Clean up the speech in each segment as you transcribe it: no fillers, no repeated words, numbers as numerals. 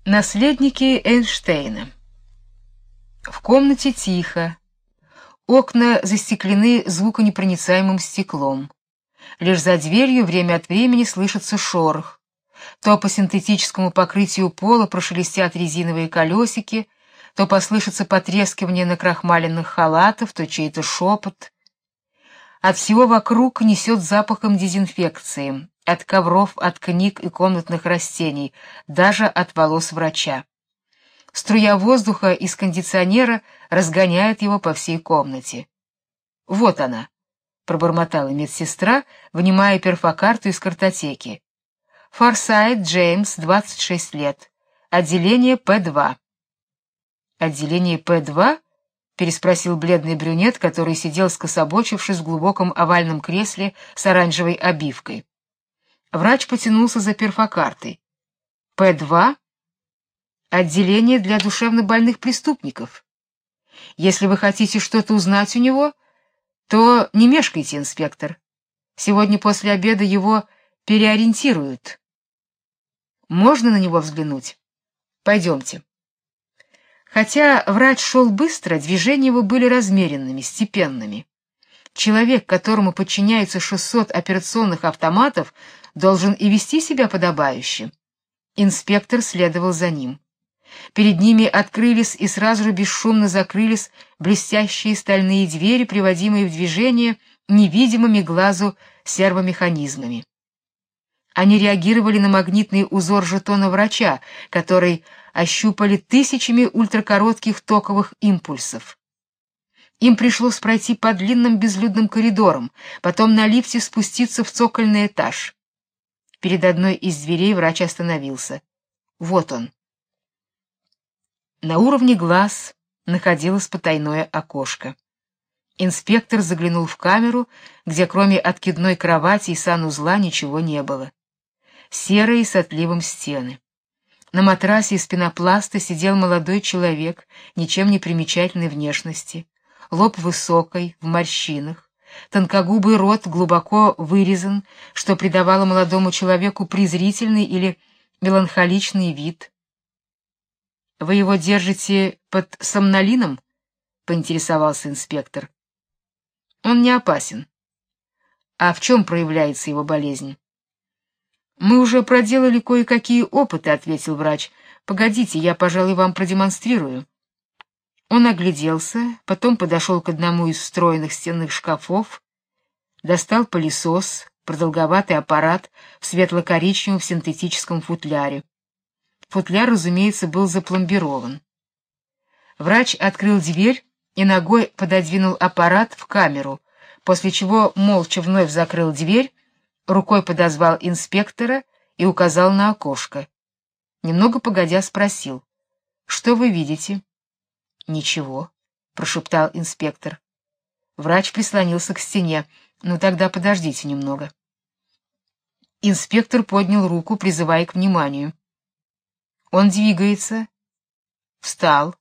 Наследники Эйнштейна. В комнате тихо. Окна застеклены звуконепроницаемым стеклом. Лишь за дверью время от времени слышится шорох. То по синтетическому покрытию пола прошелестят резиновые колесики, то послышится потрескивание накрахмаленных халатов, то чей-то шепот. От всего вокруг несет запахом дезинфекции, от ковров, от книг и комнатных растений, даже от волос врача. Струя воздуха из кондиционера разгоняет его по всей комнате. «Вот она», — пробормотала медсестра, вынимая перфокарту из картотеки. «Форсайт Джеймс, 26 лет. Отделение П2». «Отделение П2?» — переспросил бледный брюнет, который сидел скособочившись в глубоком овальном кресле с оранжевой обивкой. Врач потянулся за перфокартой. П2 — отделение для душевнобольных преступников. Если вы хотите что-то узнать у него, то не мешкайте, инспектор. Сегодня после обеда его переориентируют. Можно на него взглянуть? Пойдемте. Хотя врач шел быстро, движения его были размеренными, степенными. Человек, которому подчиняется 600 операционных автоматов, должен и вести себя подобающе. Инспектор следовал за ним. Перед ними открылись и сразу же бесшумно закрылись блестящие стальные двери, приводимые в движение невидимыми глазу сервомеханизмами. Они реагировали на магнитный узор жетона врача, который ощупали тысячами ультракоротких токовых импульсов. Им пришлось пройти по длинным безлюдным коридорам, потом на лифте спуститься в цокольный этаж. Перед одной из дверей врач остановился. Вот он. На уровне глаз находилось потайное окошко. Инспектор заглянул в камеру, где кроме откидной кровати и санузла ничего не было. Серые с отливом стены. На матрасе из пенопласта сидел молодой человек, ничем не примечательной внешности. Лоб высокий, в морщинах. Тонкогубый рот глубоко вырезан, что придавало молодому человеку презрительный или меланхоличный вид. «Вы его держите под сомнолином?» — поинтересовался инспектор. «Он не опасен». «А в чем проявляется его болезнь?» «Мы уже проделали кое-какие опыты», — ответил врач. «Погодите, я, пожалуй, вам продемонстрирую». Он огляделся, потом подошел к одному из встроенных стенных шкафов, достал пылесос, продолговатый аппарат в светло-коричневом синтетическом футляре. Футляр, разумеется, был запломбирован. Врач открыл дверь и ногой пододвинул аппарат в камеру, после чего молча вновь закрыл дверь, рукой подозвал инспектора и указал на окошко. Немного погодя спросил: «Что вы видите?» «Ничего», — прошептал инспектор. Врач прислонился к стене. «Ну тогда подождите немного». Инспектор поднял руку, призывая к вниманию. Он двигается, встал,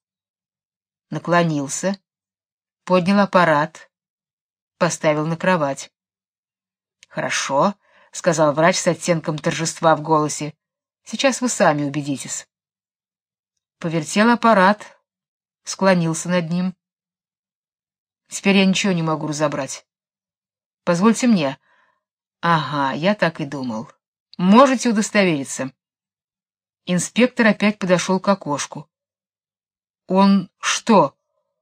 наклонился, поднял аппарат, поставил на кровать. «Хорошо», — сказал врач с оттенком торжества в голосе. «Сейчас вы сами убедитесь». Повертел аппарат, склонился над ним. «Теперь я ничего не могу разобрать. Позвольте мне». «Ага, я так и думал. Можете удостовериться». Инспектор опять подошел к окошку. «Он что?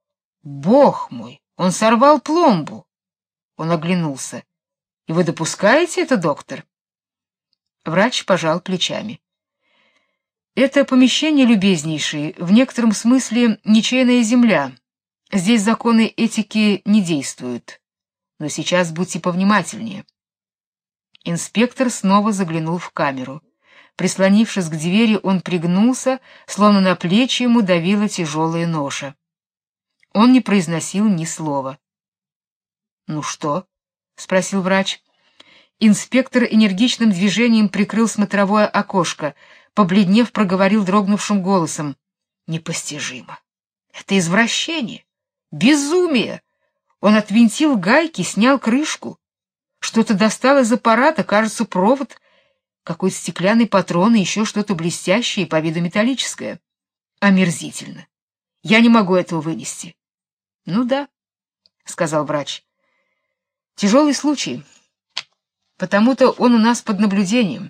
Бог мой! Он сорвал пломбу!» Он оглянулся. «И вы допускаете это, доктор?» Врач пожал плечами. «Это помещение, любезнейший, в некотором смысле ничейная земля. Здесь законы этики не действуют. Но сейчас будьте повнимательнее». Инспектор снова заглянул в камеру. Прислонившись к двери, он пригнулся, словно на плечи ему давила тяжелая ноша. Он не произносил ни слова. «Ну что?» — спросил врач. Инспектор энергичным движением прикрыл смотровое окошко, побледнев, проговорил дрогнувшим голосом: «Непостижимо! Это извращение! Безумие!» Он отвинтил гайки, снял крышку. Что-то достал из аппарата, кажется, провод. какой-то стеклянный патрон и еще что-то блестящее и по виду металлическое. Омерзительно. Я не могу этого вынести. Ну да, сказал врач. Тяжелый случай. Потому-то он у нас под наблюдением.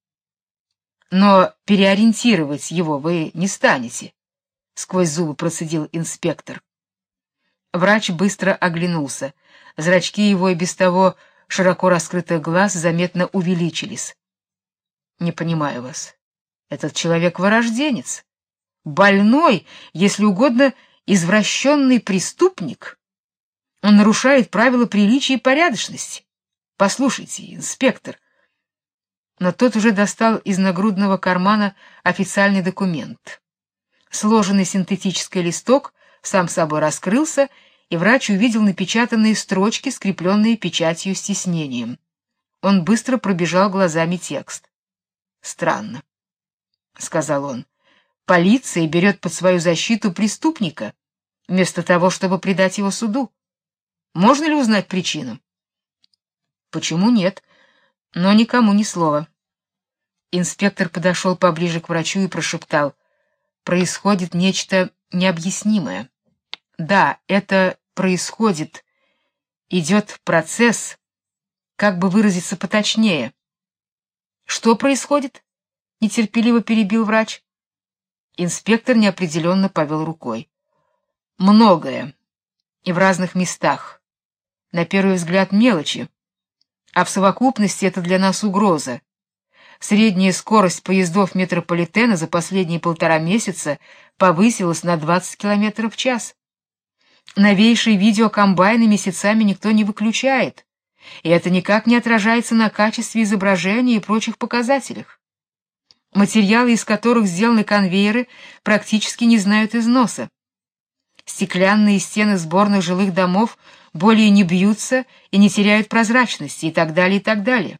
Но переориентировать его вы не станете, сквозь зубы процедил инспектор. Врач быстро оглянулся. Зрачки его и без того широко раскрытых глаз заметно увеличились. Не понимаю вас. Этот человек вырожденец, больной, если угодно, извращенный преступник. Он нарушает правила приличия и порядочности. Послушайте, инспектор. Но тот уже достал из нагрудного кармана официальный документ. Сложенный синтетический листок сам собой раскрылся, и врач увидел напечатанные строчки, скрепленные печатью с тиснением. Он быстро пробежал глазами текст. Странно, сказал он. Полиция берет под свою защиту преступника, вместо того, чтобы предать его суду. Можно ли узнать причину? Почему нет? Но никому ни слова. Инспектор подошел поближе к врачу и прошептал: происходит нечто необъяснимое. Да, это происходит. Идет процесс, как бы выразиться поточнее. Что происходит? Нетерпеливо перебил врач. Инспектор неопределенно повел рукой. Многое. И в разных местах. На первый взгляд мелочи, а в совокупности это для нас угроза. Средняя скорость поездов метрополитена за последние 1,5 месяца повысилась на 20 км в час. Новейшие видеокомбайны месяцами никто не выключает, и это никак не отражается на качестве изображения и прочих показателях. Материалы, из которых сделаны конвейеры, практически не знают износа. Стеклянные стены сборных жилых домов более не бьются и не теряют прозрачности, и так далее, и так далее.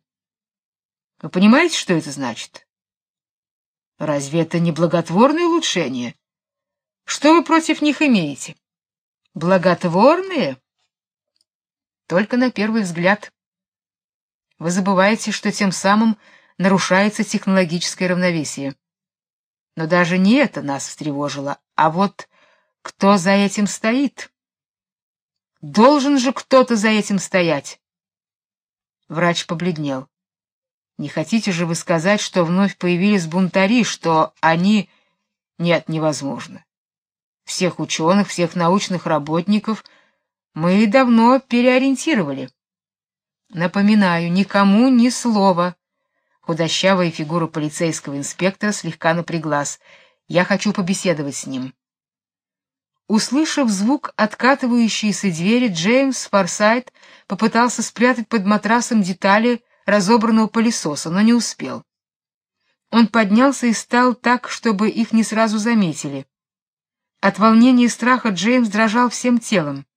Вы понимаете, что это значит? Разве это не благотворное улучшение? Что вы против них имеете? Благотворные? Только на первый взгляд. Вы забываете, что тем самым нарушается технологическое равновесие. Но даже не это нас встревожило, а вот кто за этим стоит? Должен же кто-то за этим стоять. Врач побледнел. Не хотите же вы сказать, что вновь появились бунтари, что они... Нет, невозможно. Всех ученых, всех научных работников мы давно переориентировали. Напоминаю, никому ни слова. Худощавая фигура полицейского инспектора слегка напряглась. Я хочу побеседовать с ним. Услышав звук откатывающейся двери, Джеймс Форсайт попытался спрятать под матрасом детали разобранного пылесоса, но не успел. Он поднялся и встал так, чтобы их не сразу заметили. От волнения и страха Джеймс дрожал всем телом.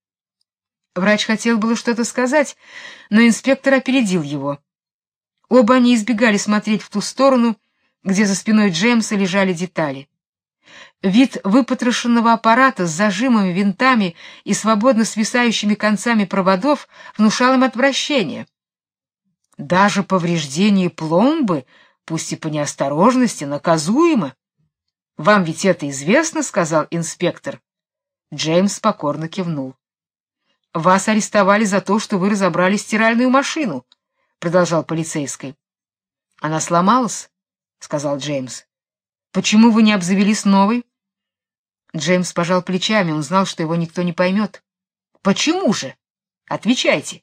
Врач хотел было что-то сказать, но инспектор опередил его. Оба они избегали смотреть в ту сторону, где за спиной Джеймса лежали детали. Вид выпотрошенного аппарата с зажимами, винтами и свободно свисающими концами проводов внушал им отвращение. Даже повреждение пломбы, пусть и по неосторожности, наказуемо. Вам ведь это известно, сказал инспектор. Джеймс покорно кивнул. Вас арестовали за то, что вы разобрали стиральную машину, продолжал полицейский. Она сломалась, сказал Джеймс. Почему вы не обзавелись новой? Джеймс пожал плечами, он знал, что его никто не поймет. Почему же? Отвечайте.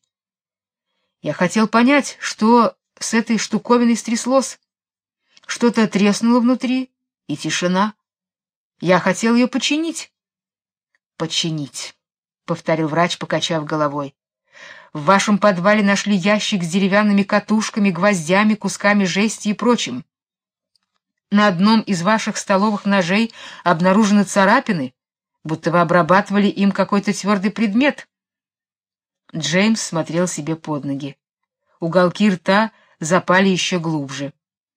Я хотел понять, что с этой штуковиной стряслось. Что-то треснуло внутри, и тишина. Я хотел ее починить. Починить, повторил врач, покачав головой. В вашем подвале нашли ящик с деревянными катушками, гвоздями, кусками жести и прочим. На одном из ваших столовых ножей обнаружены царапины, будто вы обрабатывали им какой-то твердый предмет. Джеймс смотрел себе под ноги. Уголки рта запали еще глубже.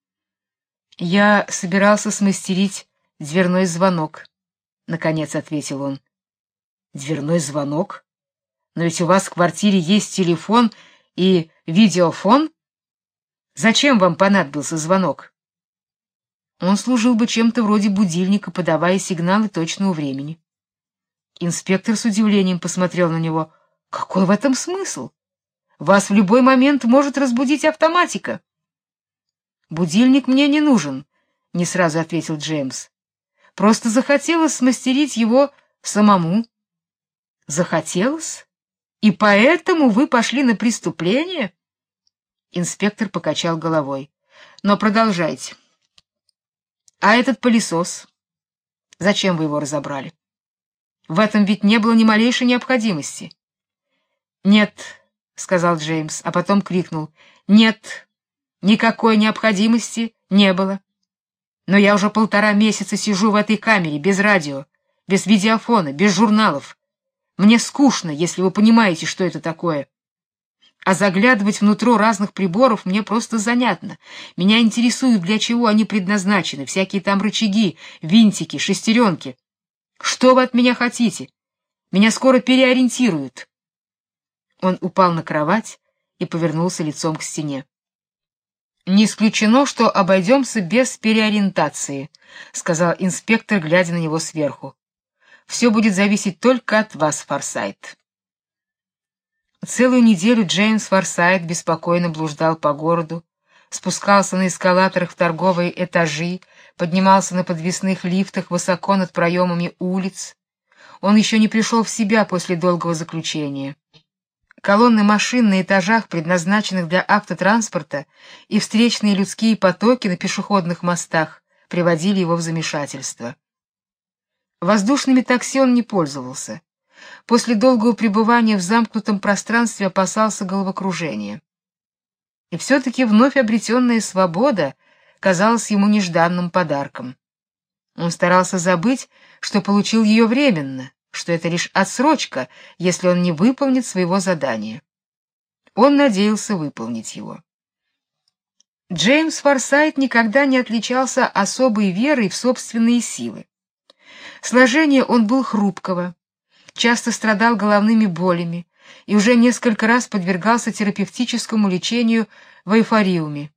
Я собирался смастерить дверной звонок, наконец ответил он. Дверной звонок? Но ведь у вас в квартире есть телефон и видеофон. Зачем вам понадобился звонок? Он служил бы чем-то вроде будильника, подавая сигналы точного времени. Инспектор с удивлением посмотрел на него. Какой в этом смысл? Вас в любой момент может разбудить автоматика. Будильник мне не нужен, не сразу ответил Джеймс. Просто захотелось смастерить его самому. Захотелось? И поэтому вы пошли на преступление? Инспектор покачал головой. Но продолжайте. А этот пылесос? Зачем вы его разобрали? В этом ведь не было ни малейшей необходимости. Нет, сказал Джеймс, а потом крикнул: "Нет, никакой необходимости не было. Но я уже 1,5 месяца сижу в этой камере без радио, без видеофона, без журналов. Мне скучно, если вы понимаете, что это такое. А заглядывать внутрь разных приборов мне просто занятно. Меня интересует, для чего они предназначены, всякие там рычаги, винтики, шестеренки. Что вы от меня хотите? Меня скоро переориентируют". Он упал на кровать и повернулся лицом к стене. Не исключено, что обойдемся без переориентации, сказал инспектор, глядя на него сверху. Все будет зависеть только от вас, Форсайт. Целую неделю Джеймс Форсайт беспокойно блуждал по городу, спускался на эскалаторах в торговые этажи, поднимался на подвесных лифтах высоко над проемами улиц. Он еще не пришел в себя после долгого заключения. Колонны машин на этажах, предназначенных для автотранспорта, и встречные людские потоки на пешеходных мостах приводили его в замешательство. Воздушными такси он не пользовался. После долгого пребывания в замкнутом пространстве опасался головокружения. И все-таки вновь обретенная свобода казалась ему нежданным подарком. Он старался забыть, что получил ее временно, что это лишь отсрочка, если он не выполнит своего задания. Он надеялся выполнить его. Джеймс Форсайт никогда не отличался особой верой в собственные силы. Сложение он был хрупкого, часто страдал головными болями и уже несколько раз подвергался терапевтическому лечению в эйфориуме.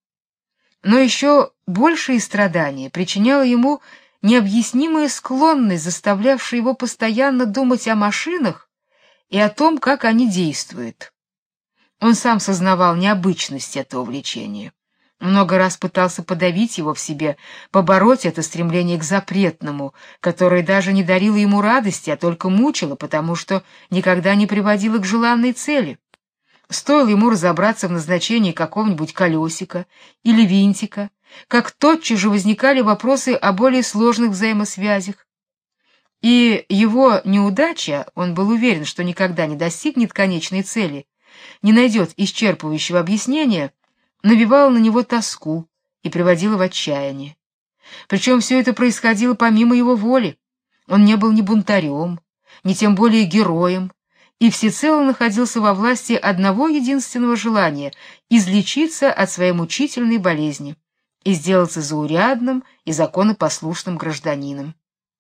Но еще большие страдания причиняла ему необъяснимая склонность, заставлявшая его постоянно думать о машинах и о том, как они действуют. Он сам сознавал необычность этого увлечения. Много раз пытался подавить его в себе, побороть это стремление к запретному, которое даже не дарило ему радости, а только мучило, потому что никогда не приводило к желанной цели. Стоило ему разобраться в назначении какого-нибудь колесика или винтика, как тотчас же возникали вопросы о более сложных взаимосвязях. И его неудача, он был уверен, что никогда не достигнет конечной цели, не найдет исчерпывающего объяснения, навевала на него тоску и приводила в отчаяние. Причем все это происходило помимо его воли. Он не был ни бунтарем, ни тем более героем, и всецело находился во власти одного единственного желания — излечиться от своей мучительной болезни и сделаться заурядным и законопослушным гражданином.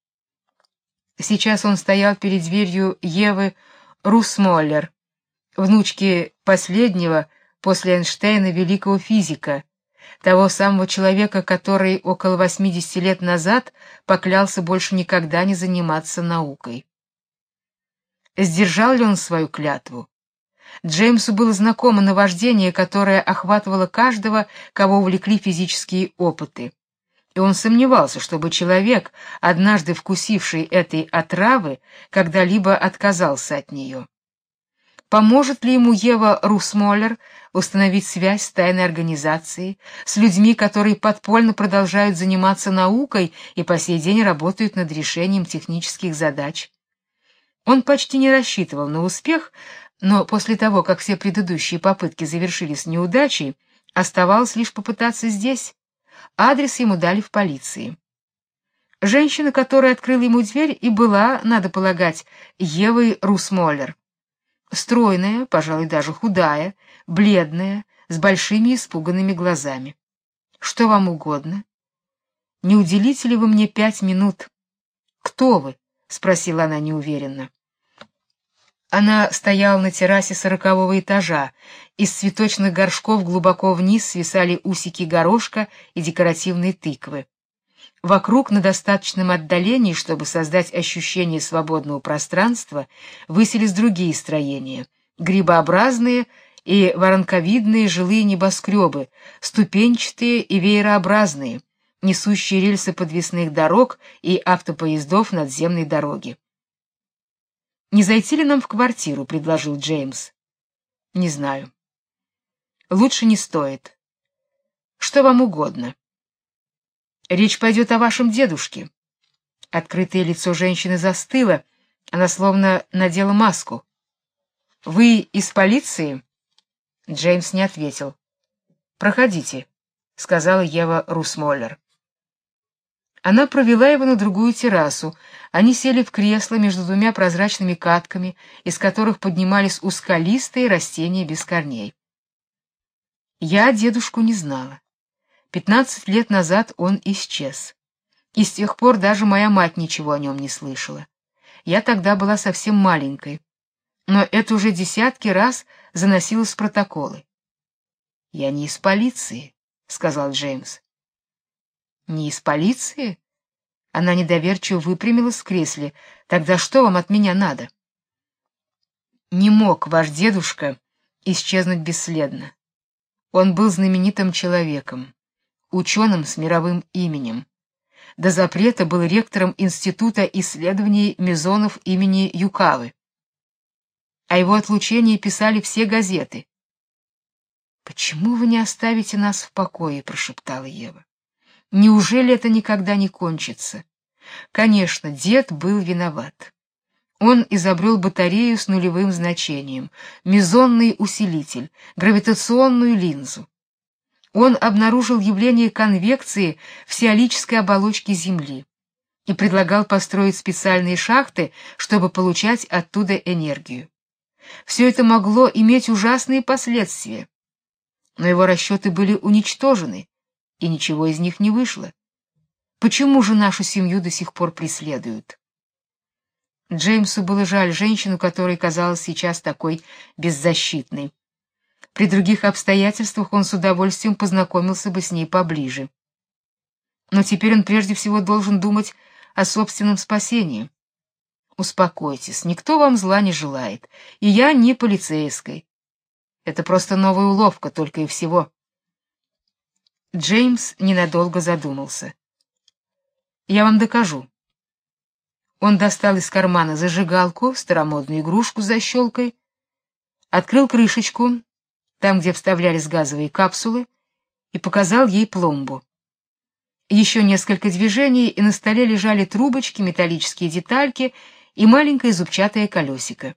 Сейчас он стоял перед дверью Евы Русмоллер, внучки последнего после Эйнштейна великого физика, того самого человека, который около 80 лет назад поклялся больше никогда не заниматься наукой. Сдержал ли он свою клятву? Джеймсу было знакомо наваждение, которое охватывало каждого, кого увлекли физические опыты. И он сомневался, чтобы человек, однажды вкусивший этой отравы, когда-либо отказался от нее. Поможет ли ему Ева Русмоллер установить связь с тайной организацией, с людьми, которые подпольно продолжают заниматься наукой и по сей день работают над решением технических задач? Он почти не рассчитывал на успех, но после того, как все предыдущие попытки завершились неудачей, оставалось лишь попытаться здесь. Адрес ему дали в полиции. Женщина, которая открыла ему дверь, и была, надо полагать, Евой Русмоллер. Стройная, пожалуй, даже худая, бледная, с большими испуганными глазами. Что вам угодно? Не уделите ли вы мне 5 минут? Кто вы? Спросила она неуверенно. Она стояла на террасе 40-го этажа. Из цветочных горшков глубоко вниз свисали усики горошка и декоративные тыквы. Вокруг, на достаточном отдалении, чтобы создать ощущение свободного пространства, высились другие строения: грибообразные и воронковидные жилые небоскребы, ступенчатые и веерообразные, несущие рельсы подвесных дорог и автопоездов надземной дороги. «Не зайти ли нам в квартиру?» — предложил Джеймс. «Не знаю». «Лучше не стоит. Что вам угодно?» «Речь пойдет о вашем дедушке». Открытое лицо женщины застыло, она словно надела маску. «Вы из полиции?» Джеймс не ответил. «Проходите», — сказала Ева Русмоллер. Она провела его на другую террасу. Они сели в кресло между двумя прозрачными катками, из которых поднимались узколистые растения без корней. Я дедушку не знала. 15 лет назад он исчез. И с тех пор даже моя мать ничего о нем не слышала. Я тогда была совсем маленькой. Но это уже десятки раз заносилось в протоколы. «Я не из полиции», — сказал Джеймс. «Не из полиции?» Она недоверчиво выпрямилась в кресле. «Тогда что вам от меня надо?» «Не мог ваш дедушка исчезнуть бесследно. Он был знаменитым человеком, ученым с мировым именем. До запрета был ректором Института исследований мезонов имени Юкавы. О его отлучении писали все газеты». «Почему вы не оставите нас в покое?» — прошептала Ева. «Неужели это никогда не кончится?» Конечно, дед был виноват. Он изобрел батарею с нулевым значением, мезонный усилитель, гравитационную линзу. Он обнаружил явление конвекции в сферической оболочке Земли и предлагал построить специальные шахты, чтобы получать оттуда энергию. Все это могло иметь ужасные последствия, но его расчеты были уничтожены, и ничего из них не вышло. Почему же нашу семью до сих пор преследуют? Джеймсу было жаль женщину, которая казалась сейчас такой беззащитной. При других обстоятельствах он с удовольствием познакомился бы с ней поближе. Но теперь он прежде всего должен думать о собственном спасении. Успокойтесь, никто вам зла не желает, и я не полицейской. Это просто новая уловка, только и всего. Джеймс ненадолго задумался. «Я вам докажу». Он достал из кармана зажигалку, старомодную игрушку с защелкой, открыл крышечку, там, где вставлялись газовые капсулы, и показал ей пломбу. Еще несколько движений, и на столе лежали трубочки, металлические детальки и маленькое зубчатое колесико.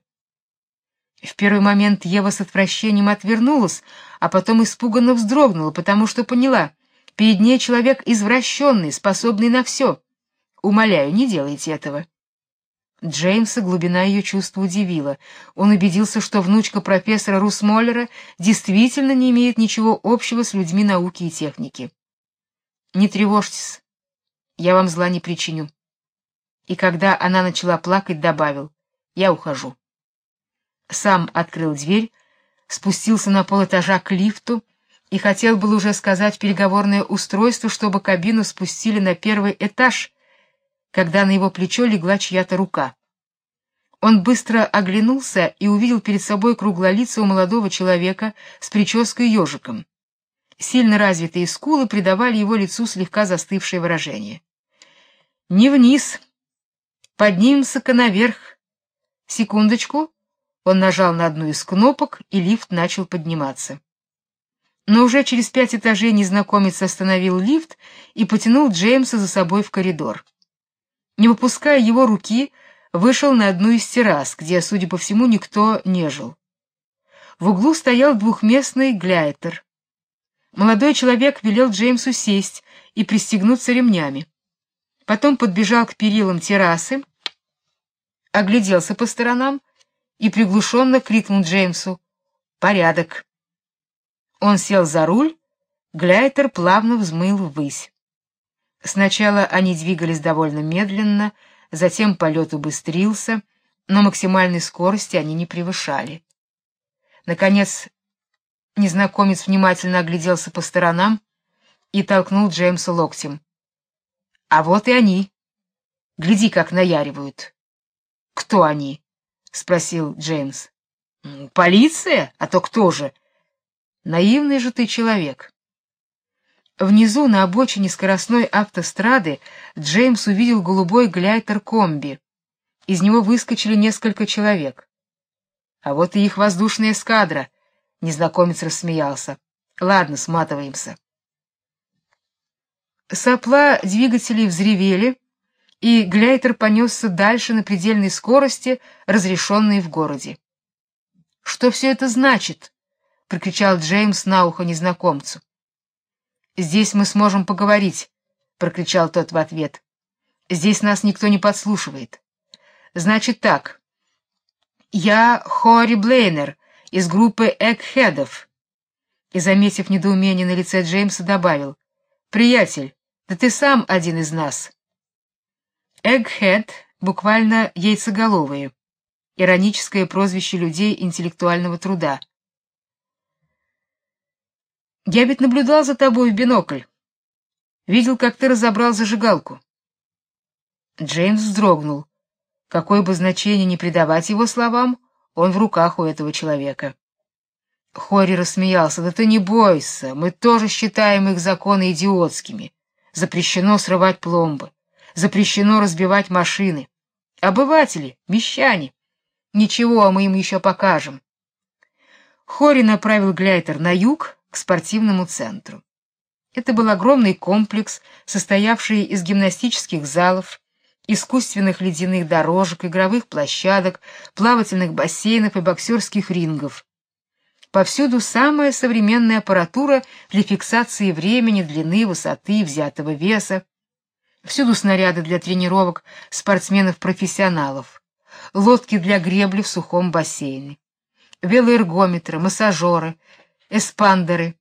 В первый момент Ева с отвращением отвернулась, а потом испуганно вздрогнула, потому что поняла: перед ней человек извращенный, способный на все. Умоляю, не делайте этого. Джеймса глубина ее чувства удивила. Он убедился, что внучка профессора Русмоллера действительно не имеет ничего общего с людьми науки и техники. «Не тревожьтесь, я вам зла не причиню». И когда она начала плакать, добавил: «Я ухожу». Сам открыл дверь, спустился на полэтажа к лифту и хотел было уже сказать в переговорное устройство, чтобы кабину спустили на первый этаж, когда на его плечо легла чья-то рука. Он быстро оглянулся и увидел перед собой круглолицего молодого человека с прической ежиком. Сильно развитые скулы придавали его лицу слегка застывшее выражение. «Не вниз. Поднимемся-ка наверх. Секундочку». Он нажал на одну из кнопок, и лифт начал подниматься. Но уже через 5 этажей незнакомец остановил лифт и потянул Джеймса за собой в коридор. Не выпуская его руки, вышел на одну из террас, где, судя по всему, никто не жил. В углу стоял двухместный глайдер. Молодой человек велел Джеймсу сесть и пристегнуться ремнями. Потом подбежал к перилам террасы, огляделся по сторонам и приглушенно крикнул Джеймсу: «Порядок!». Он сел за руль, глайдер плавно взмыл ввысь. Сначала они двигались довольно медленно, затем полет убыстрился, но максимальной скорости они не превышали. Наконец, незнакомец внимательно огляделся по сторонам и толкнул Джеймса локтем. А вот и они. Гляди, как наяривают. Кто они? Спросил Джеймс. Полиция? А то кто же? Наивный же ты человек. Внизу на обочине скоростной автострады Джеймс увидел голубой глайдер-комби. Из него выскочили несколько человек. А вот и их воздушная эскадра. Незнакомец рассмеялся. Ладно, сматываемся. Сопла двигателей взревели, и глайдер понесся дальше на предельной скорости, разрешенной в городе. Что все это значит? Прокричал Джеймс на ухо незнакомцу. Здесь мы сможем поговорить, прокричал тот в ответ. Здесь нас никто не подслушивает. Значит так. Я Хори Блейнер из группы Эггхедов. И, заметив недоумение на лице Джеймса, добавил: приятель, да ты сам один из нас. Эггхед буквально яйцеголовые. Ироническое прозвище людей интеллектуального труда. Я ведь наблюдал за тобой в бинокль. Видел, как ты разобрал зажигалку. Джеймс вздрогнул. Какое бы значение ни придавать его словам, он в руках у этого человека. Хори рассмеялся. Да ты не бойся, мы тоже считаем их законы идиотскими. Запрещено срывать пломбы, запрещено разбивать машины. Обыватели, мещане. Ничего, мы им еще покажем. Хори направил глайдер на юг, к спортивному центру. Это был огромный комплекс, состоявший из гимнастических залов, искусственных ледяных дорожек, игровых площадок, плавательных бассейнов и боксерских рингов. Повсюду самая современная аппаратура для фиксации времени, длины, высоты, взятого веса. Всюду снаряды для тренировок спортсменов-профессионалов, лодки для гребли в сухом бассейне, велоэргометры, массажеры, эспандеры.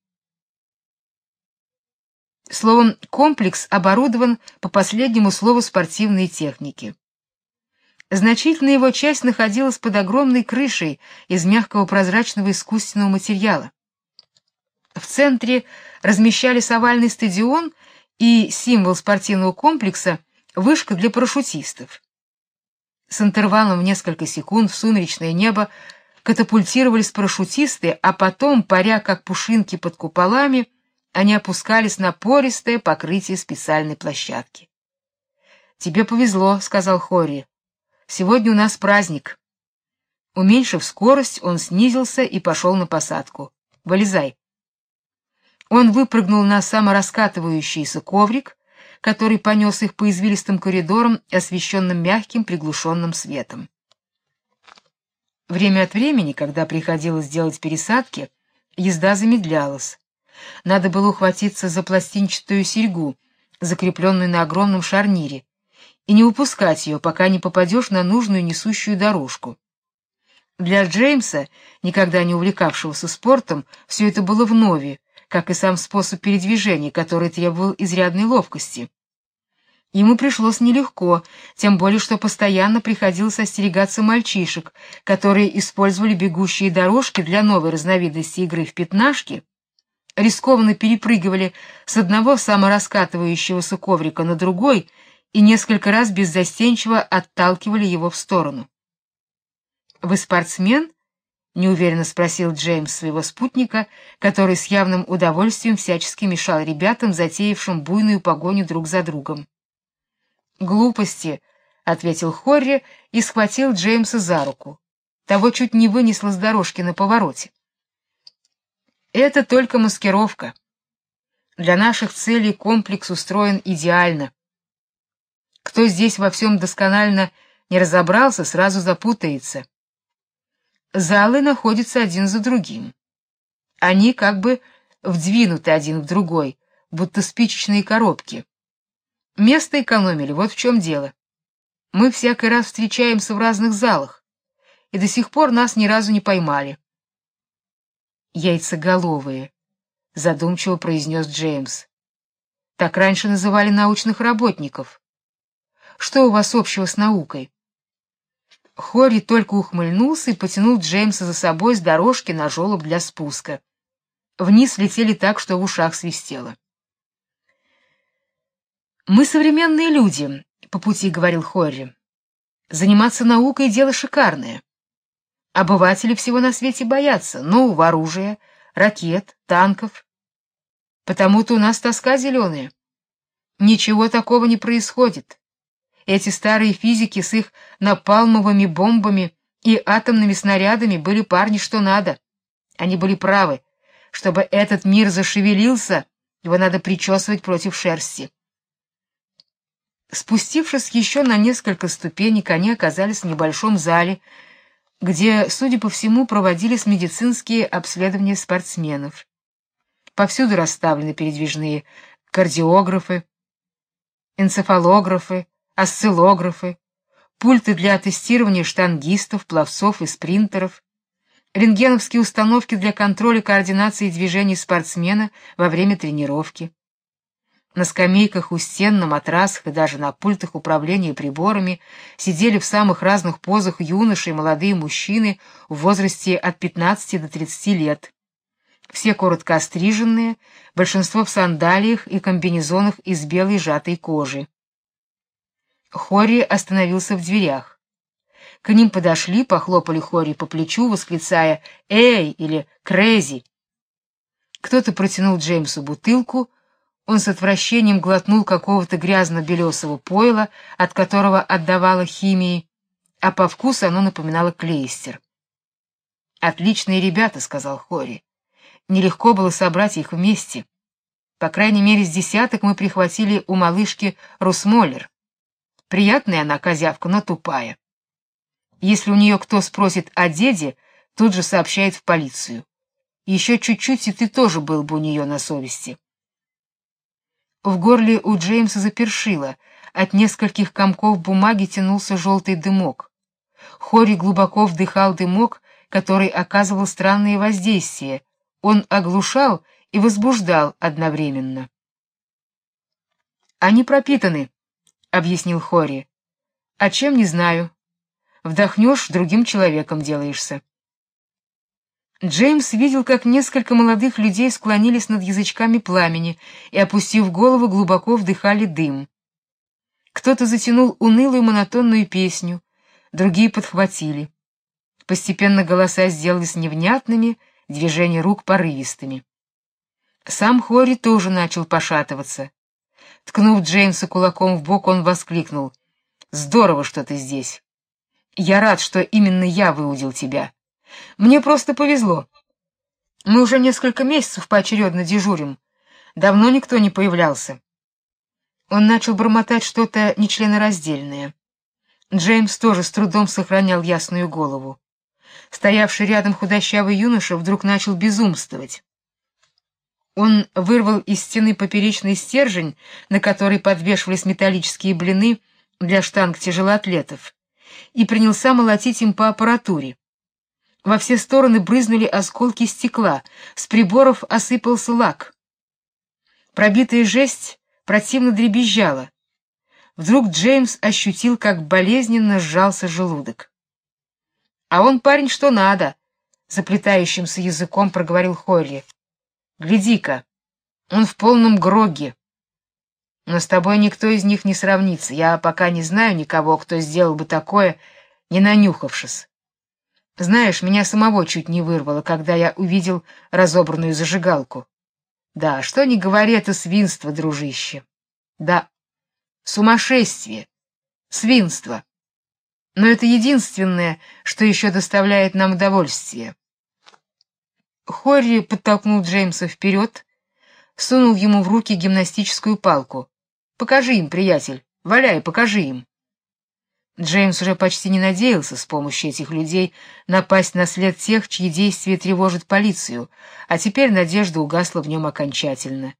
Словом, комплекс оборудован по последнему слову спортивной техники. Значительная его часть находилась под огромной крышей из мягкого прозрачного искусственного материала. В центре размещались овальный стадион и символ спортивного комплекса — вышка для парашютистов. С интервалом в несколько секунд в сумеречное небо катапультировались парашютисты, а потом, паря как пушинки под куполами, они опускались на пористое покрытие специальной площадки. «Тебе повезло», — сказал Хори. «Сегодня у нас праздник». Уменьшив скорость, он снизился и пошел на посадку. «Вылезай». Он выпрыгнул на самораскатывающийся коврик, который понес их по извилистым коридорам, освещенным мягким приглушенным светом. Время от времени, когда приходилось делать пересадки, езда замедлялась. Надо было ухватиться за пластинчатую серьгу, закрепленную на огромном шарнире, и не упускать ее, пока не попадешь на нужную несущую дорожку. Для Джеймса, никогда не увлекавшегося спортом, все это было вновь, как и сам способ передвижения, который требовал изрядной ловкости. Ему пришлось нелегко, тем более что постоянно приходилось остерегаться мальчишек, которые использовали бегущие дорожки для новой разновидности игры в пятнашки, рискованно перепрыгивали с одного самораскатывающегося коврика на другой и несколько раз беззастенчиво отталкивали его в сторону. «Вы спортсмен?» — неуверенно спросил Джеймс своего спутника, который с явным удовольствием всячески мешал ребятам, затеявшим буйную погоню друг за другом. «Глупости», — ответил Хорри и схватил Джеймса за руку. Того чуть не вынесло с дорожки на повороте. «Это только маскировка. Для наших целей комплекс устроен идеально. Кто здесь во всем досконально не разобрался, сразу запутается. Залы находятся один за другим. Они как бы вдвинуты один в другой, будто спичечные коробки. Место экономили, вот в чем дело. Мы всякий раз встречаемся в разных залах, и до сих пор нас ни разу не поймали». «Яйцеголовые», — задумчиво произнес Джеймс. «Так раньше называли научных работников. Что у вас общего с наукой?» Хорри только ухмыльнулся и потянул Джеймса за собой с дорожки на желоб для спуска. Вниз летели так, что в ушах свистело. «Мы современные люди», — по пути говорил Хорри. «Заниматься наукой — дело шикарное. Обыватели всего на свете боятся нового оружия, ракет, танков. Потому-то у нас тоска зеленая. Ничего такого не происходит. Эти старые физики с их напалмовыми бомбами и атомными снарядами были парни что надо. Они были правы. Чтобы этот мир зашевелился, его надо причесывать против шерсти». Спустившись еще на несколько ступенек, они оказались в небольшом зале, где, судя по всему, проводились медицинские обследования спортсменов. Повсюду расставлены передвижные кардиографы, энцефалографы, осциллографы, пульты для тестирования штангистов, пловцов и спринтеров, рентгеновские установки для контроля координации движений спортсмена во время тренировки. На скамейках у стен, на матрасах и даже на пультах управления приборами сидели в самых разных позах юноши и молодые мужчины в возрасте от 15 до 30 лет. Все коротко остриженные, большинство в сандалиях и комбинезонах из белой сжатой кожи. Хорри остановился в дверях. К ним подошли, похлопали Хорри по плечу, восклицая «Эй!» или «Крэзи!». Кто-то протянул Джеймсу бутылку. Он с отвращением глотнул какого-то грязно-белесого пойла, от которого отдавало химией, а по вкусу оно напоминало клейстер. «Отличные ребята», — сказал Хорри. «Нелегко было собрать их вместе. По крайней мере, с десяток мы прихватили у малышки Русмоллер. Приятная она козявка, но тупая. Если у нее кто спросит о деде, тут же сообщает в полицию. Еще чуть-чуть, и ты тоже был бы у нее на совести». В горле у Джеймса запершило, от нескольких комков бумаги тянулся желтый дымок. Хорри глубоко вдыхал дымок, который оказывал странные воздействия. Он оглушал и возбуждал одновременно. «Они пропитаны», — объяснил Хорри. «А чем, не знаю. Вдохнешь, другим человеком делаешься». Джеймс видел, как несколько молодых людей склонились над язычками пламени и, опустив голову, глубоко вдыхали дым. Кто-то затянул унылую монотонную песню, другие подхватили. Постепенно голоса сделались невнятными, движения рук порывистыми. Сам Хорри тоже начал пошатываться. Ткнув Джеймса кулаком в бок, он воскликнул: «Здорово, что ты здесь. Я рад, что именно я выудил тебя. Мне просто повезло. Мы уже несколько месяцев поочередно дежурим. Давно никто не появлялся». Он начал бормотать что-то нечленораздельное. Джеймс тоже с трудом сохранял ясную голову. Стоявший рядом худощавый юноша вдруг начал безумствовать. Он вырвал из стены поперечный стержень, на который подвешивались металлические блины для штанг тяжелоатлетов, и принялся молотить им по аппаратуре. Во все стороны брызнули осколки стекла, с приборов осыпался лак. Пробитая жесть противно дребезжала. Вдруг Джеймс ощутил, как болезненно сжался желудок. «А он парень что надо», — заплетающимся языком проговорил Хорри. «Гляди-ка, он в полном грогге. Но с тобой никто из них не сравнится. Я пока не знаю никого, кто сделал бы такое, не нанюхавшись. Знаешь, меня самого чуть не вырвало, когда я увидел разобранную зажигалку. Да, что ни говори, это свинство, дружище. Да, сумасшествие, свинство. Но это единственное, что еще доставляет нам удовольствие». Хорри подтолкнул Джеймса вперед, сунул ему в руки гимнастическую палку. «Покажи им, приятель, валяй, покажи им». Джеймс уже почти не надеялся с помощью этих людей напасть на след тех, чьи действия тревожат полицию, а теперь надежда угасла в нем окончательно.